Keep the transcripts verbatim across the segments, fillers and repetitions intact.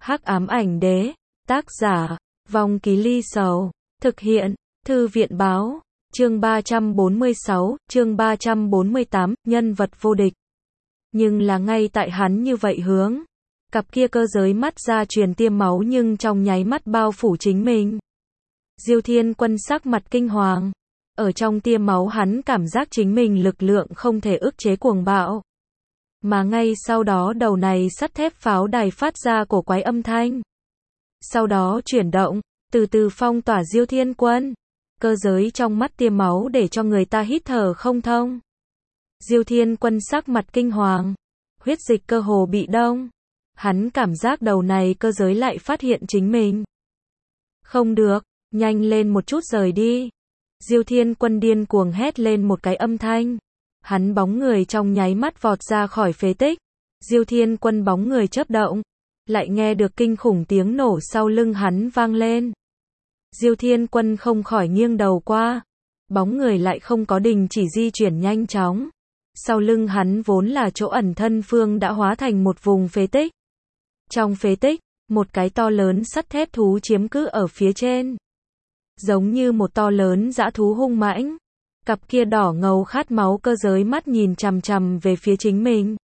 Hắc ám ảnh đế, tác giả, Vong Ký Ly Sầu, thực hiện, Thư viện báo, chương ba trăm bốn mươi sáu, chương ba trăm bốn mươi tám, nhân vật vô địch. Nhưng là ngay tại hắn như vậy hướng, cặp kia cơ giới mắt ra truyền tiêm máu nhưng trong nháy mắt bao phủ chính mình. Diêu Thiên Quân sắc mặt kinh hoàng, ở trong tiêm máu hắn cảm giác chính mình lực lượng không thể ức chế cuồng bạo. Mà ngay sau đó đầu này sắt thép pháo đài phát ra cổ quái âm thanh. Sau đó chuyển động, từ từ phong tỏa Diêu Thiên Quân. Cơ giới trong mắt tiêm máu để cho người ta hít thở không thông. Diêu Thiên Quân sắc mặt kinh hoàng, huyết dịch cơ hồ bị đông. Hắn cảm giác đầu này cơ giới lại phát hiện chính mình. Không được, nhanh lên một chút rời đi. Diêu Thiên Quân điên cuồng hét lên một cái âm thanh. Hắn bóng người trong nháy mắt vọt ra khỏi phế tích. Diêu Thiên Quân bóng người chớp động, lại nghe được kinh khủng tiếng nổ sau lưng hắn vang lên. Diêu Thiên Quân không khỏi nghiêng đầu qua, bóng người lại không có đình chỉ di chuyển nhanh chóng. Sau lưng hắn vốn là chỗ ẩn thân phương đã hóa thành một vùng phế tích. Trong phế tích, một cái to lớn sắt thép thú chiếm cứ ở phía trên. Giống như một to lớn dã thú hung mãnh. Cặp kia đỏ ngầu khát máu cơ giới mắt nhìn chằm chằm về phía chính mình.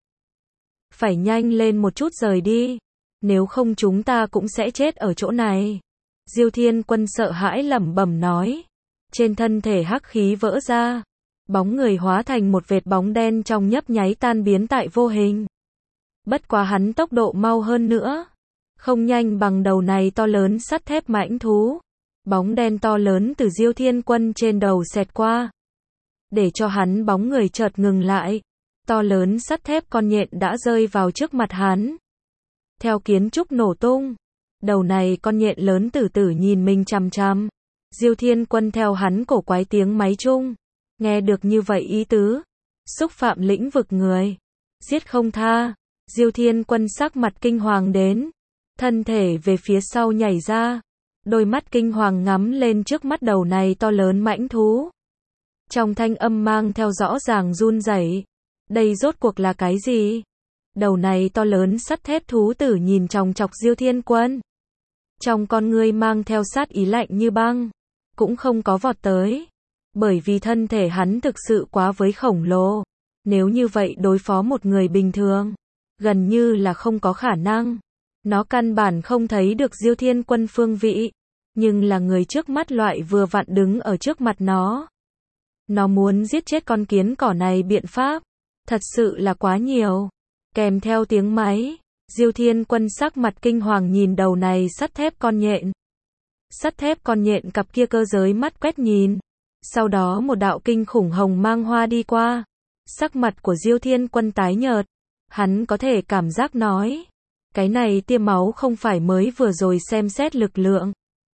Phải nhanh lên một chút rời đi, nếu không chúng ta cũng sẽ chết ở chỗ này. Diêu Thiên Quân sợ hãi lẩm bẩm nói. Trên thân thể hắc khí vỡ ra, bóng người hóa thành một vệt bóng đen trong nhấp nháy tan biến tại vô hình. Bất quá hắn tốc độ mau hơn nữa, không nhanh bằng đầu này to lớn sắt thép mãnh thú. Bóng đen to lớn từ Diêu Thiên Quân trên đầu xẹt qua, để cho hắn bóng người chợt ngừng lại. To lớn sắt thép con nhện đã rơi vào trước mặt hắn. Theo kiến trúc nổ tung, đầu này con nhện lớn từ từ nhìn mình chằm chằm. Diêu Thiên Quân theo hắn cổ quái tiếng máy chung, nghe được như vậy ý tứ, xúc phạm lĩnh vực người, giết không tha. Diêu Thiên Quân sắc mặt kinh hoàng đến, thân thể về phía sau nhảy ra, đôi mắt kinh hoàng ngắm lên trước mắt đầu này to lớn mãnh thú. Trong thanh âm mang theo rõ ràng run rẩy. Đây rốt cuộc là cái gì? Đầu này to lớn sắt thép thú tử nhìn chòng chọc Diêu Thiên Quân. Trong con ngươi mang theo sát ý lạnh như băng, cũng không có vọt tới. Bởi vì thân thể hắn thực sự quá với khổng lồ. Nếu như vậy đối phó một người bình thường, gần như là không có khả năng. Nó căn bản không thấy được Diêu Thiên Quân phương vị. Nhưng là người trước mắt loại vừa vặn đứng ở trước mặt nó. Nó muốn giết chết con kiến cỏ này biện pháp, thật sự là quá nhiều. Kèm theo tiếng máy, Diêu Thiên Quân sắc mặt kinh hoàng nhìn đầu này sắt thép con nhện. Sắt thép con nhện cặp kia cơ giới mắt quét nhìn. Sau đó một đạo kinh khủng hồng mang hoa đi qua. Sắc mặt của Diêu Thiên Quân tái nhợt. Hắn có thể cảm giác nói, cái này tiêm máu không phải mới vừa rồi xem xét lực lượng,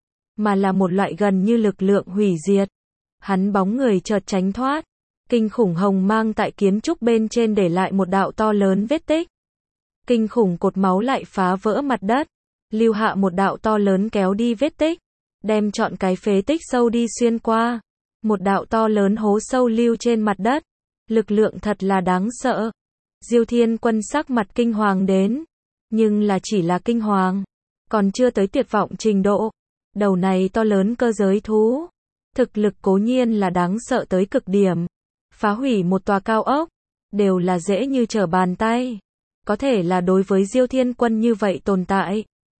mà là một loại gần như lực lượng hủy diệt. Hắn bóng người chợt tránh thoát. Kinh khủng hồng mang tại kiến trúc bên trên để lại một đạo to lớn vết tích. Kinh khủng cột máu lại phá vỡ mặt đất, lưu hạ một đạo to lớn kéo đi vết tích, đem trọn cái phế tích sâu đi xuyên qua. Một đạo to lớn hố sâu lưu trên mặt đất. Lực lượng thật là đáng sợ. Diêu Thiên Quân sắc mặt kinh hoàng đến, nhưng là chỉ là kinh hoàng, còn chưa tới tuyệt vọng trình độ. Đầu này to lớn cơ giới thú, thực lực cố nhiên là đáng sợ tới cực điểm. Phá hủy một tòa cao ốc, đều là dễ như trở bàn tay. Có thể là đối với Diêu Thiên Quân như vậy tồn tại,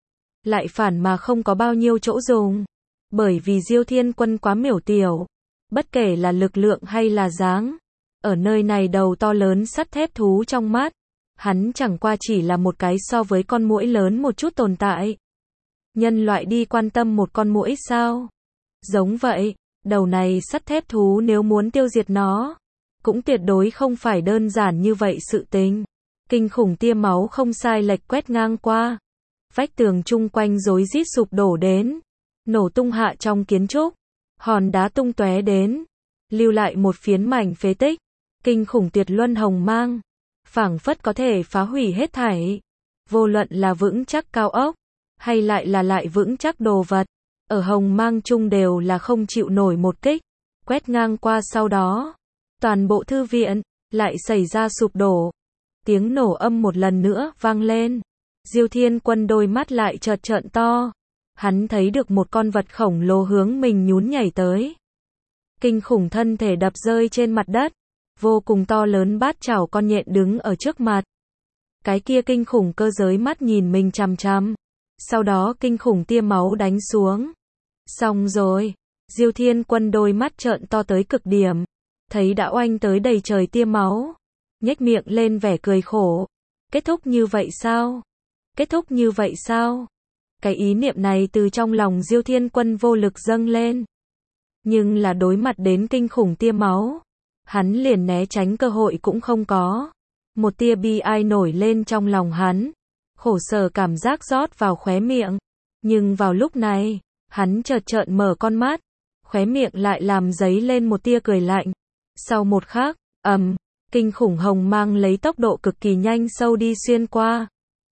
lại phản mà không có bao nhiêu chỗ dùng. Bởi vì Diêu Thiên Quân quá miểu tiểu, bất kể là lực lượng hay là dáng. Ở nơi này đầu to lớn sắt thép thú trong mắt, hắn chẳng qua chỉ là một cái so với con muỗi lớn một chút tồn tại. Nhân loại đi quan tâm một con muỗi sao? Giống vậy, đầu này sắt thép thú nếu muốn tiêu diệt nó, cũng tuyệt đối không phải đơn giản như vậy sự tình. Kinh khủng tia máu không sai lệch quét ngang qua. Vách tường chung quanh rối rít sụp đổ đến, nổ tung hạ trong kiến trúc, hòn đá tung tóe đến, lưu lại một phiến mảnh phế tích. Kinh khủng tuyệt luân hồng mang, phảng phất có thể phá hủy hết thảy. Vô luận là vững chắc cao ốc, hay lại là lại vững chắc đồ vật, ở hồng mang chung đều là không chịu nổi một kích. Quét ngang qua sau đó, toàn bộ thư viện lại xảy ra sụp đổ. Tiếng nổ âm một lần nữa vang lên. Diêu Thiên Quân đôi mắt lại chợt trợn to. Hắn thấy được một con vật khổng lồ hướng mình nhún nhảy tới. Kinh khủng thân thể đập rơi trên mặt đất. Vô cùng to lớn bát chảo con nhện đứng ở trước mặt. Cái kia kinh khủng cơ giới mắt nhìn mình chằm chằm. Sau đó kinh khủng tia máu đánh xuống. Xong rồi. Diêu Thiên Quân đôi mắt trợn to tới cực điểm. Thấy đã oanh tới đầy trời tia máu. Nhếch miệng lên vẻ cười khổ. Kết thúc như vậy sao? Kết thúc như vậy sao? Cái ý niệm này từ trong lòng Diêu Thiên Quân vô lực dâng lên. Nhưng là đối mặt đến kinh khủng tia máu. Hắn liền né tránh cơ hội cũng không có. Một tia bi ai nổi lên trong lòng hắn. Khổ sở cảm giác rót vào khóe miệng. Nhưng vào lúc này, hắn chợt trợn mở con mắt. Khóe miệng lại làm dấy lên một tia cười lạnh. Sau một khắc, ầm, kinh khủng hồng mang lấy tốc độ cực kỳ nhanh sâu đi xuyên qua.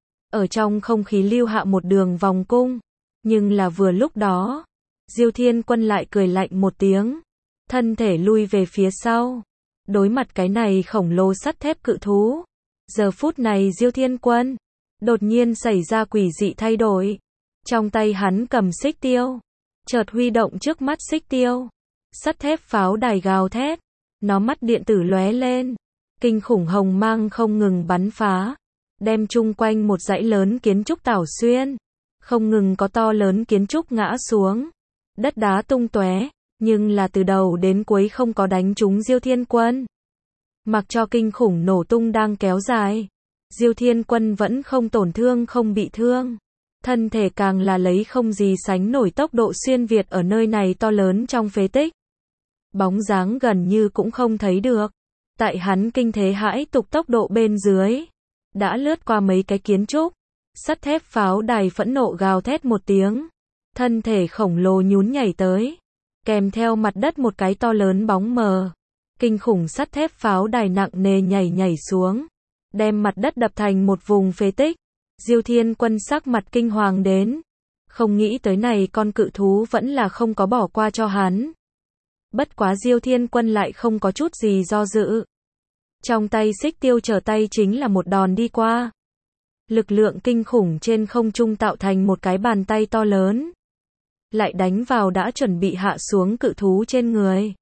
Ở trong không khí lưu hạ một đường vòng cung. Nhưng là vừa lúc đó, Diêu Thiên Quân lại cười lạnh một tiếng. Thân thể lui về phía sau. Đối mặt cái này khổng lồ sắt thép cự thú. Giờ phút này Diêu Thiên Quân đột nhiên xảy ra quỷ dị thay đổi. Trong tay hắn cầm xích tiêu. Chợt huy động trước mắt xích tiêu. Sắt thép pháo đài gào thét. Nó mắt điện tử lóe lên. Kinh khủng hồng mang không ngừng bắn phá. Đem chung quanh một dãy lớn kiến trúc tảo xuyên. Không ngừng có to lớn kiến trúc ngã xuống. Đất đá tung tóe. Nhưng là từ đầu đến cuối không có đánh trúng Diêu Thiên Quân. Mặc cho kinh khủng nổ tung đang kéo dài. Diêu Thiên Quân vẫn không tổn thương không bị thương. Thân thể càng là lấy không gì sánh nổi tốc độ xuyên việt ở nơi này to lớn trong phế tích. Bóng dáng gần như cũng không thấy được. Tại hắn kinh thế hãi tục tốc độ bên dưới. Đã lướt qua mấy cái kiến trúc. Sắt thép pháo đài phẫn nộ gào thét một tiếng. Thân thể khổng lồ nhún nhảy tới. Kèm theo mặt đất một cái to lớn bóng mờ. Kinh khủng sắt thép pháo đài nặng nề nhảy nhảy xuống. Đem mặt đất đập thành một vùng phế tích. Diêu Thiên Quân sắc mặt kinh hoàng đến. Không nghĩ tới này con cự thú vẫn là không có bỏ qua cho hắn. Bất quá Diêu Thiên Quân lại không có chút gì do dự. Trong tay xích tiêu trở tay chính là một đòn đi qua. Lực lượng kinh khủng trên không trung tạo thành một cái bàn tay to lớn. Lại đánh vào đã chuẩn bị hạ xuống cự thú trên người.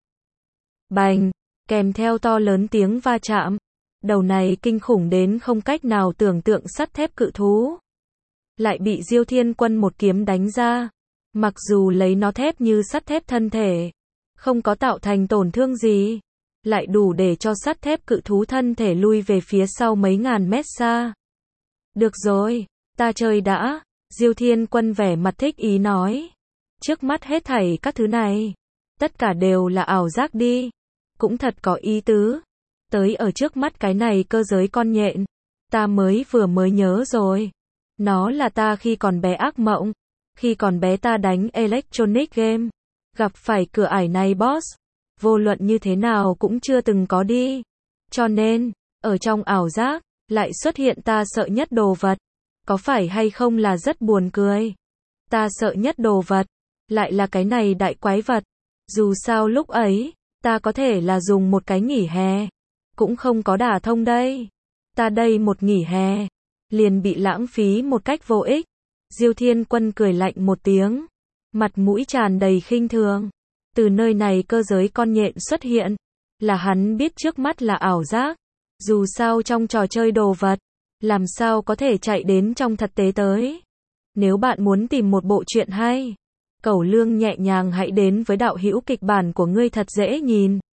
Bành, kèm theo to lớn tiếng va chạm. Đầu này kinh khủng đến không cách nào tưởng tượng sắt thép cự thú. Lại bị Diêu Thiên Quân một kiếm đánh ra. Mặc dù lấy nó thép như sắt thép thân thể. Không có tạo thành tổn thương gì. Lại đủ để cho sắt thép cự thú thân thể lui về phía sau mấy ngàn mét xa. Được rồi, ta chơi đã. Diêu Thiên Quân vẻ mặt thích ý nói. Trước mắt hết thảy các thứ này. Tất cả đều là ảo giác đi. Cũng thật có ý tứ. Tới ở trước mắt cái này cơ giới con nhện. Ta mới vừa mới nhớ rồi. Nó là ta khi còn bé ác mộng. Khi còn bé ta đánh Electronic Game. Gặp phải cửa ải này boss. Vô luận như thế nào cũng chưa từng có đi. Cho nên, ở trong ảo giác, lại xuất hiện ta sợ nhất đồ vật. Có phải hay không là rất buồn cười. Ta sợ nhất đồ vật. Lại là cái này đại quái vật. Dù sao lúc ấy, ta có thể là dùng một cái nghỉ hè. Cũng không có đả thông đây. Ta đây một nghỉ hè. Liền bị lãng phí một cách vô ích. Diêu Thiên Quân cười lạnh một tiếng. Mặt mũi tràn đầy khinh thường. Từ nơi này cơ giới con nhện xuất hiện. Là hắn biết trước mắt là ảo giác. Dù sao trong trò chơi đồ vật. Làm sao có thể chạy đến trong thực tế tới. Nếu bạn muốn tìm một bộ truyện hay. Cẩu Lương nhẹ nhàng hãy đến với đạo hữu kịch bản của ngươi thật dễ nhìn.